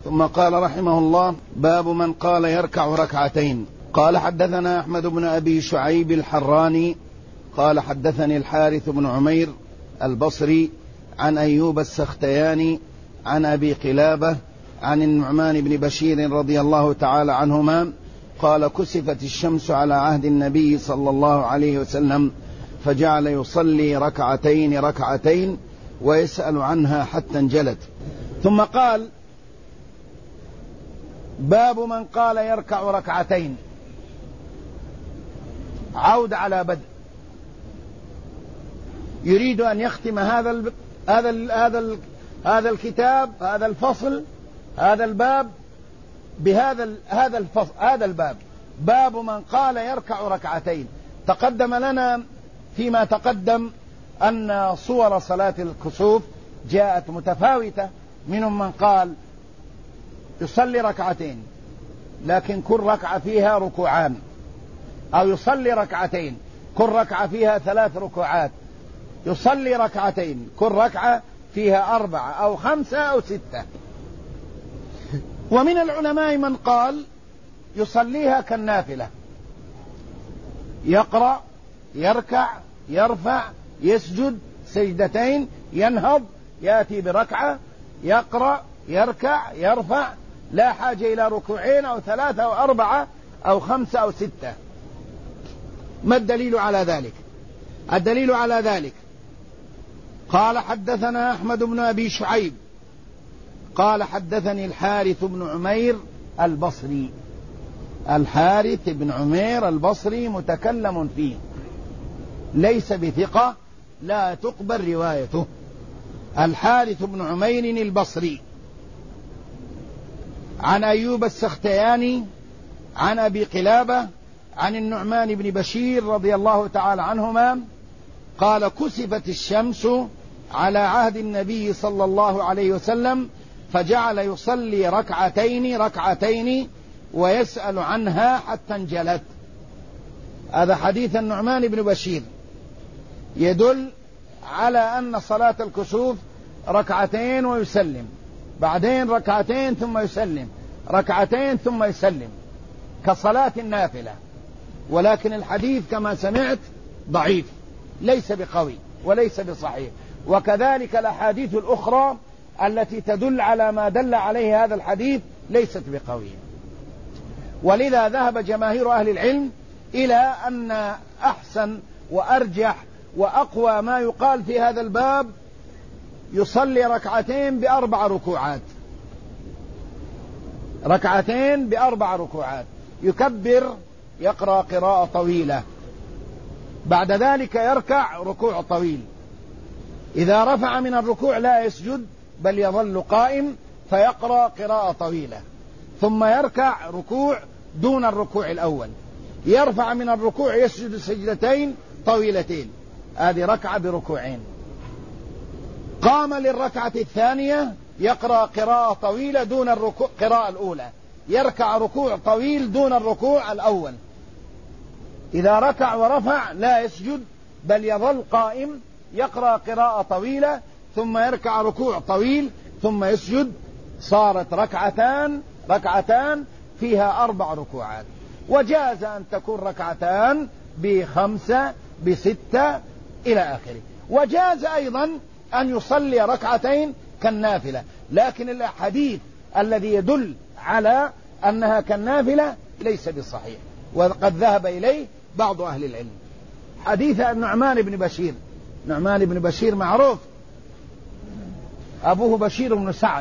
ثم قال رحمه الله: باب من قال يركع ركعتين. قال: حدثنا أحمد بن أبي شعيب الحراني قال: حدثني الحارث بن عمير البصري عن أيوب السختياني عن أبي قلابة عن النعمان بن بشير رضي الله تعالى عنهما قال: كسفت الشمس على عهد النبي صلى الله عليه وسلم فجعل يصلي ركعتين ويسأل عنها حتى انجلت. ثم قال: باب من قال يركع ركعتين. عود على بدء، يريد أن يختم هذا الكتاب، هذا الفصل، هذا الباب هذا الباب، باب من قال يركع ركعتين. تقدم لنا فيما تقدم أن صور صلاة الكسوف جاءت متفاوتة، منهم من قال يصلي ركعتين لكن كل ركعة فيها ركوعان، أو يصلي ركعتين كل ركعة فيها 3 ركوعات، يصلي ركعتين كل ركعة فيها 4 أو 5 أو 6. ومن العلماء من قال يصليها كالنافلة، يقرأ، يركع، يرفع، يسجد سجدتين، ينهض، يأتي بركعة، يقرأ، يركع، يرفع، لا حاجة إلى ركوعين أو 3 أو 4 أو 5 أو 6. ما الدليل على ذلك؟ الدليل على ذلك قال: حدثنا أحمد بن أبي شعيب قال: حدثني الحارث بن عمير البصري. الحارث بن عمير البصري متكلم فيه، ليس بثقة، لا تقبل روايته. الحارث بن عمير البصري عن أيوب السختياني عن أبي قلابة عن النعمان بن بشير رضي الله تعالى عنهما قال: كسفت الشمس على عهد النبي صلى الله عليه وسلم فجعل يصلي ركعتين ويسأل عنها حتى انجلت. هذا حديث النعمان بن بشير يدل على أن صلاة الكسوف ركعتين ويسلم، بعدين ركعتين ثم يسلم، ركعتين ثم يسلم، كصلاة النافلة. ولكن الحديث كما سمعت ضعيف، ليس بقوي وليس بصحيح. وكذلك الأحاديث الأخرى التي تدل على ما دل عليه هذا الحديث ليست بقوية. ولذا ذهب جماهير أهل العلم إلى أن أحسن وأرجح وأقوى ما يقال في هذا الباب يصلي ركعتين ب4 ركوعات، ركعتين ب4 ركوعات، يكبر، يقرأ قراءة طويلة، بعد ذلك يركع ركوع طويل، إذا رفع من الركوع لا يسجد بل يظل قائم فيقرأ قراءة طويلة، ثم يركع ركوع دون الركوع الأول، يرفع من الركوع يسجد سجدتين طويلتين، هذه ركعة بركوعين. قام للركعة الثانية يقرأ قراءة طويلة دون القراءة الأولى، يركع ركوع طويل دون الركوع الأول، إذا ركع ورفع لا يسجد بل يظل قائم، يقرأ قراءة طويلة ثم يركع ركوع طويل ثم يسجد. صارت ركعتان فيها 4 ركوعات. وجاز أن تكون ركعتان ب5 ب6 إلى آخره. وجاز أيضا أن يصلي ركعتين كالنافلة، لكن الحديث الذي يدل على أنها كالنافلة ليس بصحيح، وقد ذهب إليه بعض أهل العلم. حديث النعمان بن بشير، نعمان بن بشير معروف، أبوه بشير بن سعد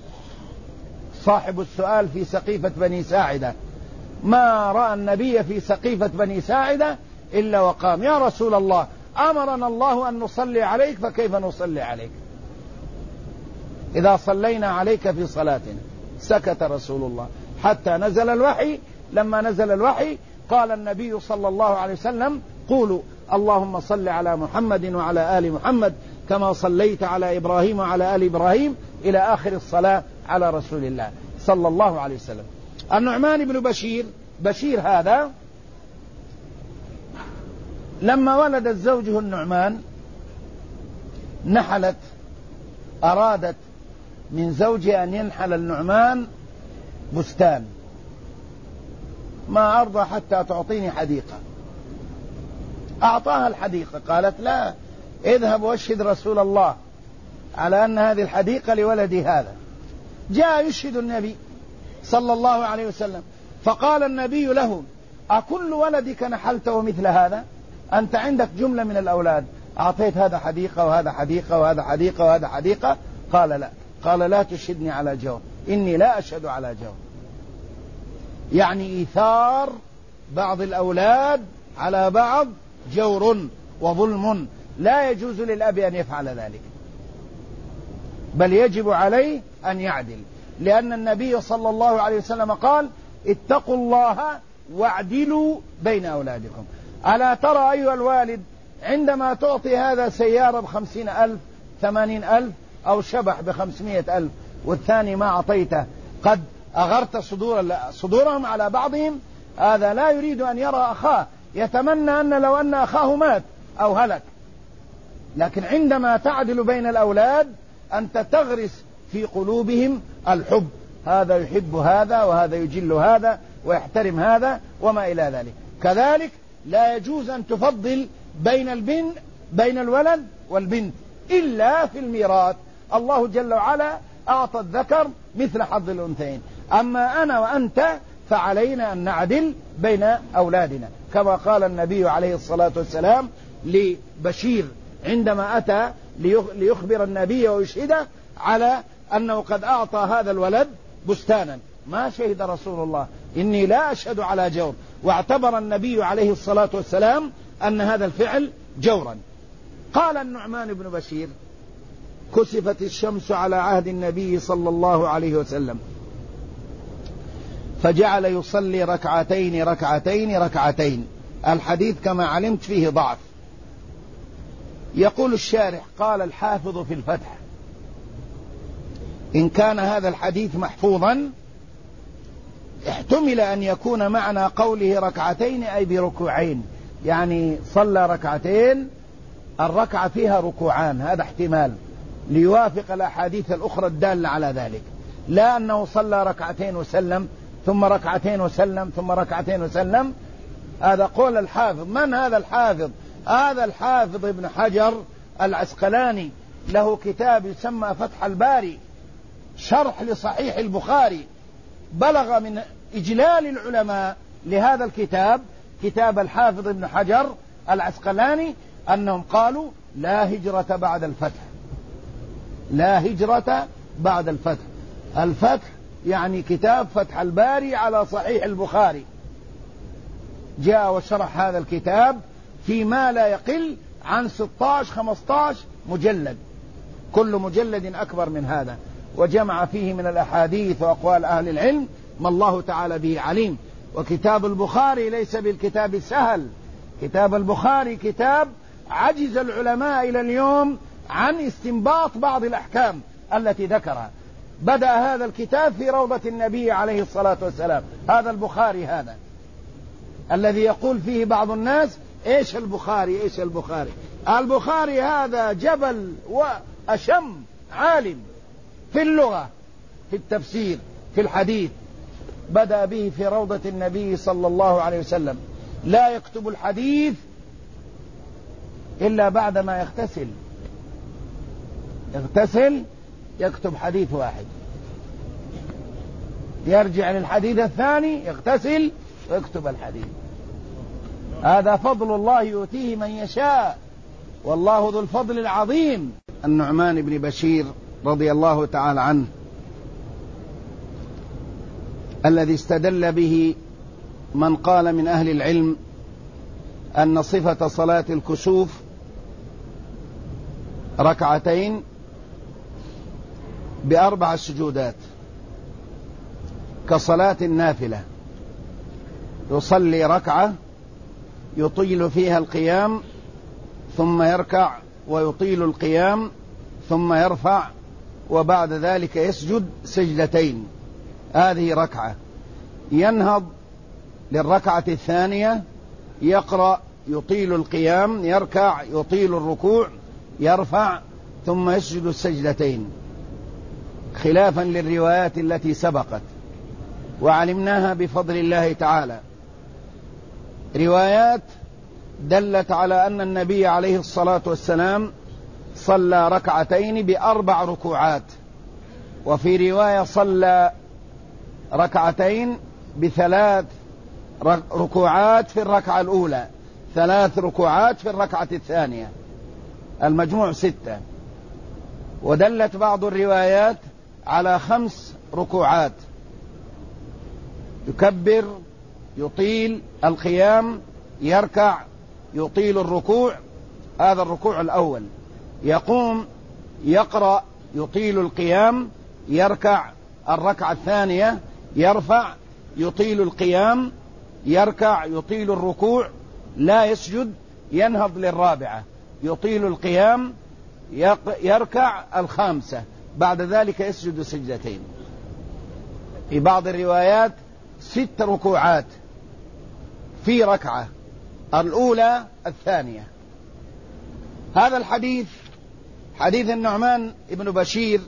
صاحب السؤال في سقيفة بني ساعدة، ما رأى النبي في سقيفة بني ساعدة إلا وقام: يا رسول الله، أمرنا الله أن نصلي عليك فكيف نصلي عليك إذا صلينا عليك في صلاتنا؟ سكت رسول الله حتى نزل الوحي. لما نزل الوحي قال النبي صلى الله عليه وسلم: قولوا اللهم صل على محمد وعلى آل محمد كما صليت على إبراهيم وعلى آل إبراهيم إلى آخر الصلاة على رسول الله صلى الله عليه وسلم. النعمان بن بشير هذا لما ولدت زوجه النعمان نحلت، أرادت من زوجها أن ينحل النعمان بستان، ما أرضى حتى تعطيني حديقة. أعطاها الحديقة، قالت لا، اذهب واشهد رسول الله على أن هذه الحديقة لولدي هذا. جاء يشهد النبي صلى الله عليه وسلم، فقال النبي له: أكل ولدك نحلته مثل هذا؟ أنت عندك جملة من الأولاد أعطيت هذا حديقة وهذا حديقة وهذا حديقة وهذا حديقة؟ قال لا. قال: لا تشهدني على جور، إني لا أشهد على جور. يعني إيثار بعض الأولاد على بعض جور وظلم، لا يجوز للأب أن يفعل ذلك، بل يجب عليه أن يعدل، لأن النبي صلى الله عليه وسلم قال: اتقوا الله واعدلوا بين أولادكم. ألا ترى أيها الوالد عندما تعطي هذا سيارة ب50,000 80,000 أو شبح ب500,000 والثاني ما أعطيته، قد أغرت صدورهم على بعضهم. هذا لا يريد أن يرى أخاه، يتمنى أن لو أن أخاه مات أو هلك. لكن عندما تعدل بين الأولاد أنت تغرس في قلوبهم الحب، هذا يحب هذا وهذا يجل هذا ويحترم هذا وما إلى ذلك. كذلك لا يجوز أن تفضل بين الولد والبنت إلا في الميراث. الله جل وعلا أعطى الذكر مثل حظ الأنثيين، أما أنا وأنت فعلينا أن نعدل بين أولادنا، كما قال النبي عليه الصلاة والسلام لبشير عندما أتى ليخبر النبي ويشهده على أنه قد أعطى هذا الولد بستانا. ما شهد رسول الله: إني لا أشهد على جور، واعتبر النبي عليه الصلاة والسلام أن هذا الفعل جورا. قال النعمان بن بشير: كسفت الشمس على عهد النبي صلى الله عليه وسلم، فجعل يصلي ركعتين ركعتين ركعتين. الحديث كما علمت فيه ضعف. يقول الشارح: قال الحافظ في الفتح: إن كان هذا الحديث محفوظا احتمل أن يكون معنى قوله ركعتين أي بركوعين، يعني صلى ركعتين الركعة فيها ركوعان، هذا احتمال ليوافق الأحاديث الأخرى الدالة على ذلك، لا أنه صلى ركعتين وسلم ثم ركعتين وسلم ثم ركعتين وسلم. هذا قول الحافظ. من هذا الحافظ؟ هذا الحافظ ابن حجر العسقلاني، له كتاب يسمى فتح الباري، شرح لصحيح البخاري. بلغ من إجلال العلماء لهذا الكتاب، كتاب الحافظ ابن حجر العسقلاني، أنهم قالوا: لا هجرة بعد الفتح، لا هجرة بعد الفتح. الفتح يعني كتاب فتح الباري على صحيح البخاري، جاء وشرح هذا الكتاب فيما لا يقل عن 16-15 مجلد، كل مجلد أكبر من هذا، وجمع فيه من الأحاديث وأقوال أهل العلم ما الله تعالى به عليم. وكتاب البخاري ليس بالكتاب السهل، كتاب البخاري كتاب عجز العلماء إلى اليوم عن استنباط بعض الأحكام التي ذكرها. بدأ هذا الكتاب في روضة النبي عليه الصلاة والسلام. هذا البخاري هذا الذي يقول فيه بعض الناس: إيش البخاري إيش البخاري. البخاري هذا جبل وأشم عالم في اللغة، في التفسير، في الحديث. بدأ به في روضة النبي صلى الله عليه وسلم، لا يكتب الحديث إلا بعدما يغتسل يكتب حديث واحد، يرجع للحديث الثاني يغتسل ويكتب الحديث. هذا فضل الله يؤتيه من يشاء، والله ذو الفضل العظيم. النعمان بن بشير رضي الله تعالى عنه الذي استدل به من قال من أهل العلم أن صفة صلاة الكسوف ركعتين ب4 سجودات كصلاة النافلة، يصلي ركعة يطيل فيها القيام ثم يركع ويطيل القيام ثم يرفع وبعد ذلك يسجد سجدتين، هذه ركعة. ينهض للركعة الثانية يقرأ يطيل القيام، يركع يطيل الركوع، يرفع ثم يسجد السجدتين. خلافا للروايات التي سبقت وعلمناها بفضل الله تعالى، روايات دلت على أن النبي عليه الصلاة والسلام صلى ركعتين ب4 ركوعات، وفي رواية صلى ركعتين ب3 ركوعات في الركعة الأولى، 3 ركوعات في الركعة الثانية، المجموع 6. ودلت بعض الروايات على 5 ركوعات، يكبر، يطيل القيام، يركع، يطيل الركوع، هذا الركوع الأول، يقوم، يقرأ، يطيل القيام، يركع الركعة الثانية، يرفع، يطيل القيام، يركع، يطيل الركوع، لا يسجد، ينهض للرابعة، يطيل القيام، يركع الخامسة، بعد ذلك يسجد سجدتين. في بعض الروايات 6 ركوعات في ركعة الأولى الثانية. هذا الحديث، حديث النعمان بن بشير،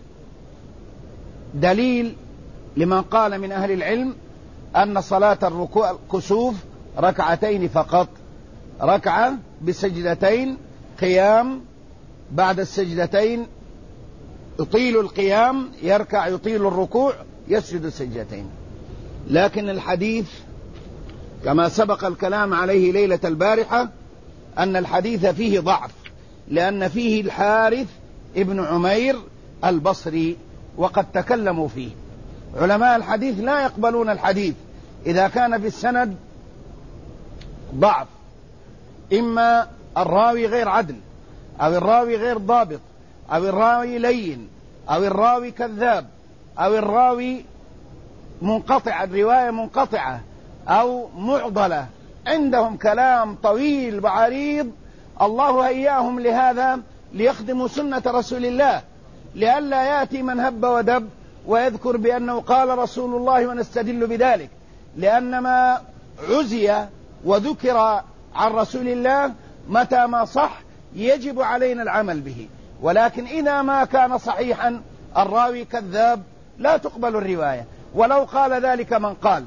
دليل لمن قال من أهل العلم أن صلاة الكسوف ركعتين فقط، ركعة بسجدتين، قيام، بعد السجدتين يطيل القيام، يركع، يطيل الركوع، يسجد سجدتين. لكن الحديث كما سبق الكلام عليه ليلة البارحة أن الحديث فيه ضعف، لأن فيه الحارث ابن عمير البصري، وقد تكلموا فيه. علماء الحديث لا يقبلون الحديث إذا كان في السند ضعف، إما الراوي غير عدل، أو الراوي غير ضابط، أو الراوي لين، أو الراوي كذاب، أو الراوي منقطع، الرواية منقطعة أو معضلة. عندهم كلام طويل وعريض، الله هيأهم لهذا ليخدموا سنة رسول الله، لئلا يأتي من هب ودب ويذكر بأنه قال رسول الله ونستدل بذلك، لأن ما عزي وذكر عن رسول الله متى ما صح يجب علينا العمل به، ولكن إذا ما كان صحيحا الراوي كذاب لا تقبل الرواية. ولو قال ذلك من قال،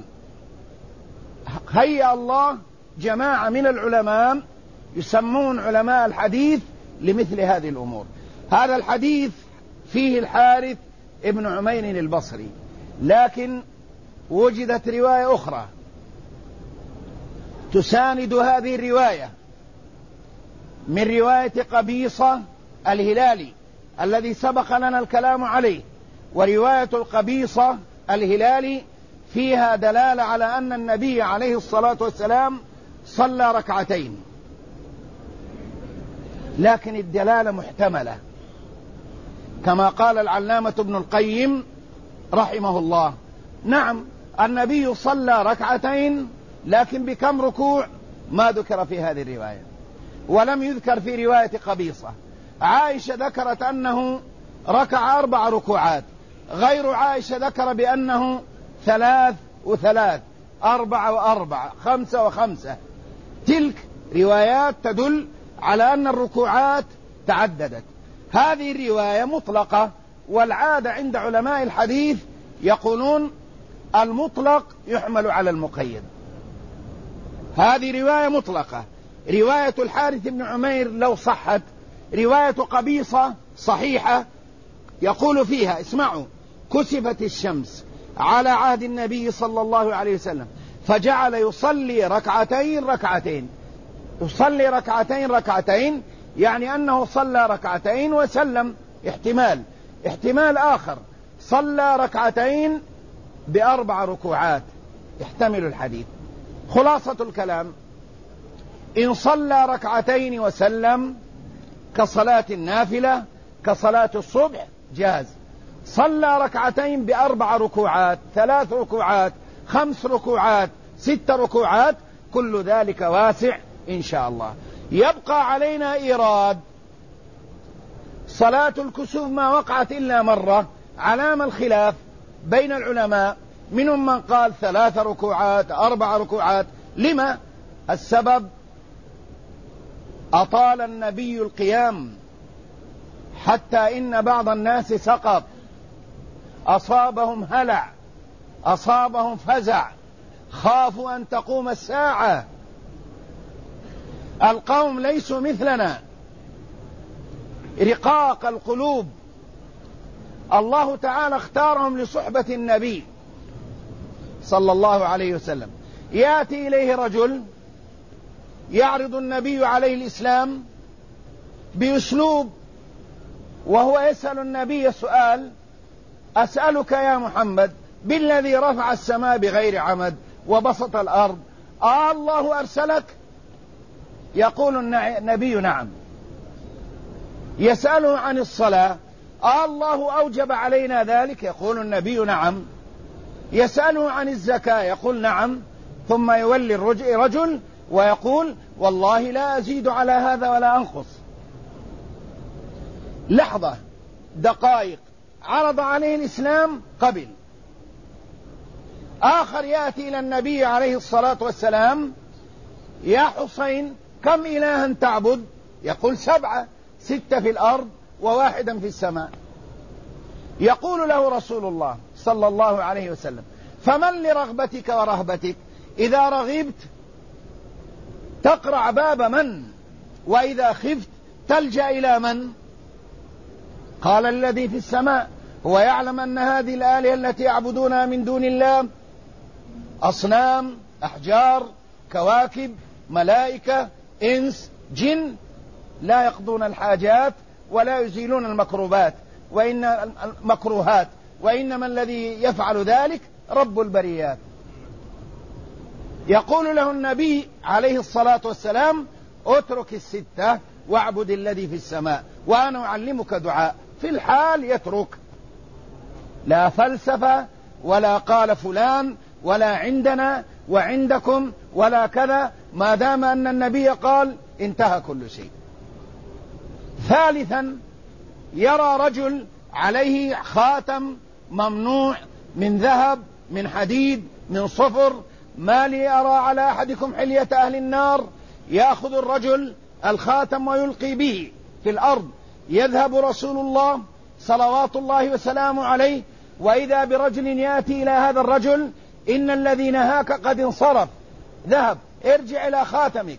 هيأ الله جماعة من العلماء يسمون علماء الحديث لمثل هذه الأمور. هذا الحديث فيه الحارث ابن عمير البصري، لكن وجدت رواية أخرى تساند هذه الرواية من رواية قبيصة الهلالي الذي سبق لنا الكلام عليه. ورواية القبيصة الهلالي فيها دلالة على أن النبي عليه الصلاة والسلام صلى ركعتين، لكن الدلالة محتملة، كما قال العلامة ابن القيم رحمه الله. نعم، النبي صلى ركعتين، لكن بكم ركوع ما ذكر في هذه الرواية، ولم يذكر في رواية قبيصة. عائشة ذكرت أنه ركع 4 ركوعات، غير عائشة ذكر بأنه 3 و3، 4 و4، 5 و5. تلك روايات تدل على أن الركوعات تعددت. هذه الرواية مطلقة، والعادة عند علماء الحديث يقولون المطلق يحمل على المقيد. هذه رواية مطلقة. رواية الحارث بن عمير لو صحت، رواية قبيصة صحيحة، يقول فيها، اسمعوا: كسفت الشمس على عهد النبي صلى الله عليه وسلم فجعل يصلي ركعتين، يصلي ركعتين، يعني أنه صلى ركعتين وسلم. احتمال آخر، صلى ركعتين ب4 ركوعات، يحتمل الحديث. خلاصة الكلام: إن صلى ركعتين وسلم كصلاة النافلة كصلاة الصبح جاز. صلى ركعتين ب4 ركوعات، 3 ركوعات، 5 ركوعات، 6 ركوعات، كل ذلك واسع إن شاء الله. يبقى علينا إيراد صلاة الكسوف ما وقعت إلا مرة، علامة الخلاف بين العلماء، منهم من قال 3 ركوعات، 4 ركوعات. لما؟ السبب: أطال النبي القيام حتى إن بعض الناس سقط، أصابهم هلع، أصابهم فزع، خافوا أن تقوم الساعة. القوم ليسوا مثلنا، رقاق القلوب. الله تعالى اختارهم لصحبة النبي صلى الله عليه وسلم. يأتي إليه رجل يعرض النبي عليه الإسلام بأسلوب، وهو يسأل النبي سؤال: أسألك يا محمد بالذي رفع السماء بغير عمد وبسط الأرض، الله أرسلك؟ يقول النبي: نعم. يسأله عن الصلاة: الله أوجب علينا ذلك؟ يقول النبي: نعم. يسأله عن الزكاة؟ يقول: نعم. ثم يولي رجل ويقول: والله لا أزيد على هذا ولا أنقص. لحظة، دقائق، عرض عليه الإسلام قبل. آخر يأتي إلى النبي عليه الصلاة والسلام: يا حسين كم إلها تعبد؟ يقول: 7، 6 في الأرض وواحدا في السماء. يقول له رسول الله صلى الله عليه وسلم: فمن لرغبتك ورهبتك؟ إذا رغبت تقرع باب من؟ وإذا خفت تلجأ إلى من؟ قال: الذي في السماء. هو يعلم أن هذه الآلهة التي يعبدونها من دون الله أصنام، أحجار، كواكب، ملائكة، إنس، جن، لا يقضون الحاجات ولا يزيلون المكروهات، وإنما الذي يفعل ذلك رب البريات. يقول له النبي عليه الصلاة والسلام: اترك 6 واعبد الذي في السماء، وأنا أعلمك دعاء. في الحال يترك، لا فلسفة ولا قال فلان ولا عندنا وعندكم ولا كذا، ما دام أن النبي قال انتهى كل شيء. ثالثا، يرى رجل عليه خاتم ممنوع من ذهب، من حديد، من صفر: ما لي أرى على أحدكم حلية أهل النار. يأخذ الرجل الخاتم ويلقي به في الأرض. يذهب رسول الله صلوات الله وسلامه عليه، وإذا برجل يأتي إلى هذا الرجل: إن الذي نهاك قد انصرف، ذهب، ارجع إلى خاتمك.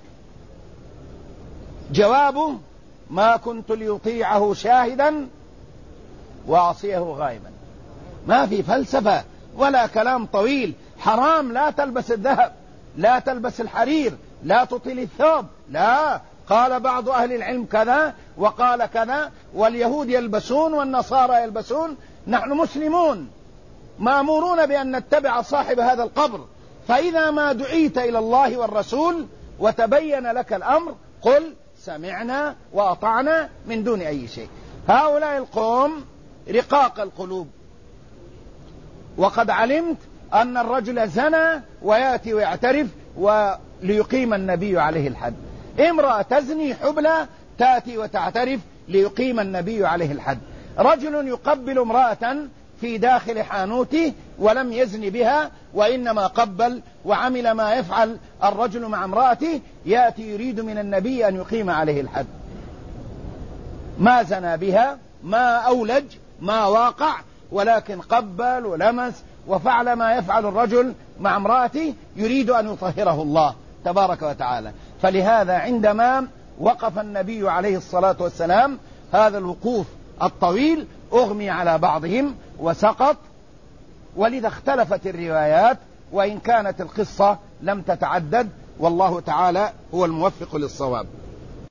جوابه: ما كنت ليطيعه شاهدا وأعصيه غائبا. ما في فلسفة ولا كلام طويل. حرام، لا تلبس الذهب، لا تلبس الحرير، لا تطيل الثوب، لا. قال بعض أهل العلم كذا وقال كذا، واليهود يلبسون والنصارى يلبسون. نحن مسلمون مأمورون بأن نتبع صاحب هذا القبر. فإذا ما دعيت إلى الله والرسول وتبين لك الأمر قل سمعنا وأطعنا من دون أي شيء. هؤلاء القوم رقاق القلوب. وقد علمت أن الرجل زنى ويأتي ويعترف وليقيم النبي عليه الحد. امرأة تزني حبلى تأتي وتعترف ليقيم النبي عليه الحد. رجل يقبل امرأة في داخل حانوته ولم يزن بها، وإنما قبل وعمل ما يفعل الرجل مع امرأته، يأتي يريد من النبي أن يقيم عليه الحد. ما زنى بها، ما أولج، ما واقع، ولكن قبل ولمس وفعل ما يفعل الرجل مع امرأته، يريد أن يطهره الله تبارك وتعالى. فلهذا عندما وقف النبي عليه الصلاة والسلام هذا الوقوف الطويل أغمي على بعضهم وسقط. ولذا اختلفت الروايات، وإن كانت القصة لم تتعدد، والله تعالى هو الموفق للصواب.